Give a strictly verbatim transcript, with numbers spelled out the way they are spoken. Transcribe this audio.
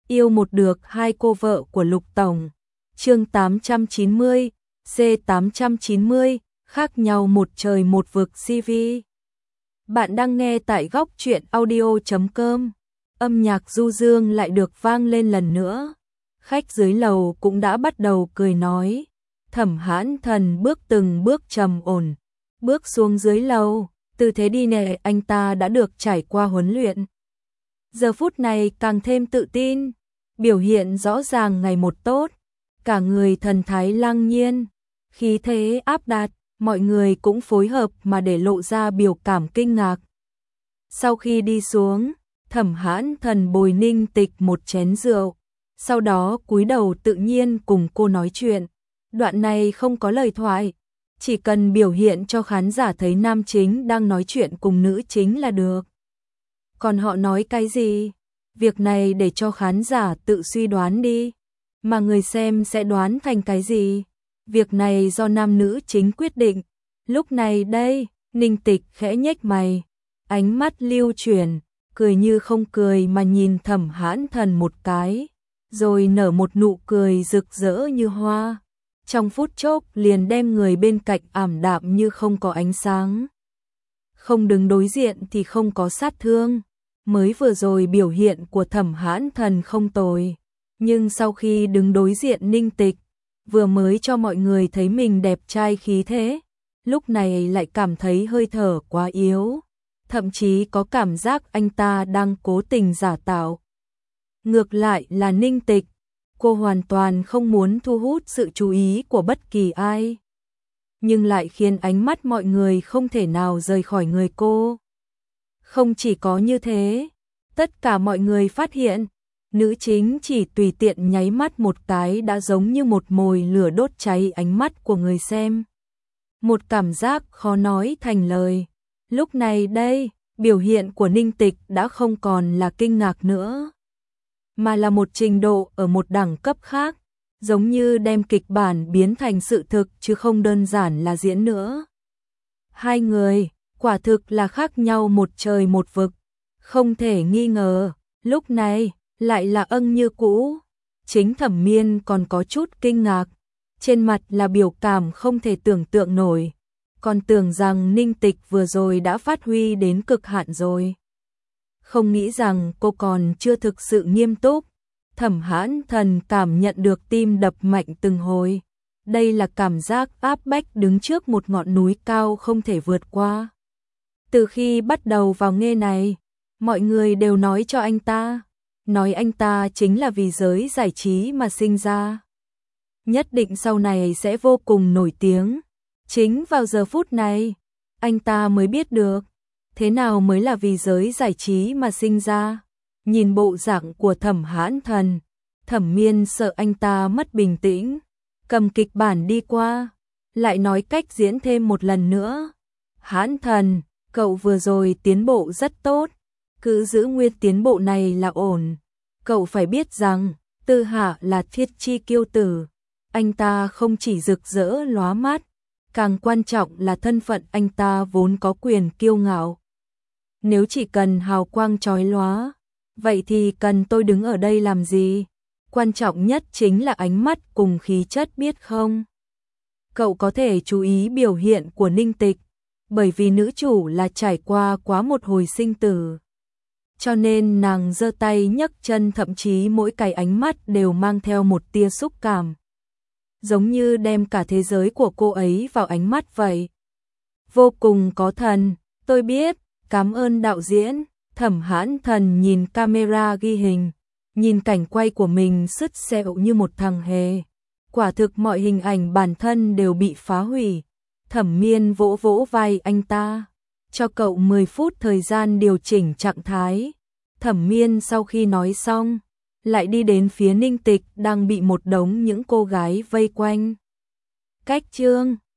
Yêu một được hai cô vợ của Lục Tổng. Chương tám trăm chín mươi, C tám trăm chín mươi, khác nhau một trời một vực xê vê. Bạn đang nghe tại góc truyện audio chấm com. Âm nhạc du dương lại được vang lên lần nữa. Khách dưới lầu cũng đã bắt đầu cười nói. Thẩm Hãn Thần bước từng bước trầm ổn, bước xuống dưới lầu, tư thế đi này anh ta đã được trải qua huấn luyện. Giờ phút này càng thêm tự tin, biểu hiện rõ ràng ngày một tốt, cả người thần thái lăng nhiên, khí thế áp đặt, mọi người cũng phối hợp mà để lộ ra biểu cảm kinh ngạc. Sau khi đi xuống, Thẩm Hãn Thần bồi Ninh Tịch một chén rượu, sau đó cúi đầu tự nhiên cùng cô nói chuyện. Đoạn này không có lời thoại, chỉ cần biểu hiện cho khán giả thấy nam chính đang nói chuyện cùng nữ chính là được. Còn họ nói cái gì? Việc này để cho khán giả tự suy đoán đi, mà người xem sẽ đoán thành cái gì? Việc này do nam nữ chính quyết định. Lúc này đây, Ninh Tịch khẽ nhếch mày, ánh mắt lưu chuyển, cười như không cười mà nhìn Thẩm Hãn Thần một cái, rồi nở một nụ cười rực rỡ như hoa. Trong phút chốc liền đem người bên cạnh ảm đạm như không có ánh sáng. Không đứng đối diện thì không có sát thương. Mới vừa rồi biểu hiện của Thẩm Hãn Thần không tồi, nhưng sau khi đứng đối diện Ninh Tịch, vừa mới cho mọi người thấy mình đẹp trai khí thế, lúc này lại cảm thấy hơi thở quá yếu, thậm chí có cảm giác anh ta đang cố tình giả tạo. Ngược lại là Ninh Tịch, cô hoàn toàn không muốn thu hút sự chú ý của bất kỳ ai, nhưng lại khiến ánh mắt mọi người không thể nào rời khỏi người cô. Không chỉ có như thế, tất cả mọi người phát hiện, nữ chính chỉ tùy tiện nháy mắt một cái đã giống như một mồi lửa đốt cháy ánh mắt của người xem. Một cảm giác khó nói thành lời. Lúc này đây, biểu hiện của Ninh Tịch đã không còn là kinh ngạc nữa, mà là một trình độ ở một đẳng cấp khác, giống như đem kịch bản biến thành sự thực chứ không đơn giản là diễn nữa. Hai người quả thực là khác nhau một trời một vực, không thể nghi ngờ. Lúc này lại là âng như cũ. Chính Thẩm Miên còn có chút kinh ngạc, trên mặt là biểu cảm không thể tưởng tượng nổi, còn tưởng rằng Ninh Tịch vừa rồi đã phát huy đến cực hạn rồi. Không nghĩ rằng cô còn chưa thực sự nghiêm túc. Thẩm Hãn Thần cảm nhận được tim đập mạnh từng hồi. Đây là cảm giác áp bách đứng trước một ngọn núi cao không thể vượt qua. Từ khi bắt đầu vào nghề này, mọi người đều nói cho anh ta, nói anh ta chính là vì giới giải trí mà sinh ra. Nhất định sau này sẽ vô cùng nổi tiếng. Chính vào giờ phút này, anh ta mới biết được, thế nào mới là vì giới giải trí mà sinh ra. Nhìn bộ dạng của Thẩm Hãn Thần, Thẩm Miên sợ anh ta mất bình tĩnh, cầm kịch bản đi qua, lại nói cách diễn thêm một lần nữa. Hãn Thần, cậu vừa rồi tiến bộ rất tốt, cứ giữ nguyên tiến bộ này là ổn. Cậu phải biết rằng, Tư Hạ là thiết chi kiêu tử, anh ta không chỉ rực rỡ lóa mắt, càng quan trọng là thân phận anh ta vốn có quyền kiêu ngạo. Nếu chỉ cần hào quang chói lóa, vậy thì cần tôi đứng ở đây làm gì? Quan trọng nhất chính là ánh mắt cùng khí chất biết không? Cậu có thể chú ý biểu hiện của Ninh Tịch, bởi vì nữ chủ là trải qua quá một hồi sinh tử, cho nên nàng giơ tay nhấc chân, thậm chí mỗi cái ánh mắt đều mang theo một tia xúc cảm, giống như đem cả thế giới của cô ấy vào ánh mắt vậy. Vô cùng có thần. Tôi biết, cảm ơn đạo diễn. Thẩm Hãn Thần nhìn camera ghi hình, nhìn cảnh quay của mình sứt sẹo như một thằng hề. Quả thực mọi hình ảnh bản thân đều bị phá hủy. Thẩm Miên vỗ vỗ vai anh ta, cho cậu mười phút thời gian điều chỉnh trạng thái. Thẩm Miên sau khi nói xong, lại đi đến phía Ninh Tịch đang bị một đống những cô gái vây quanh. Cách chương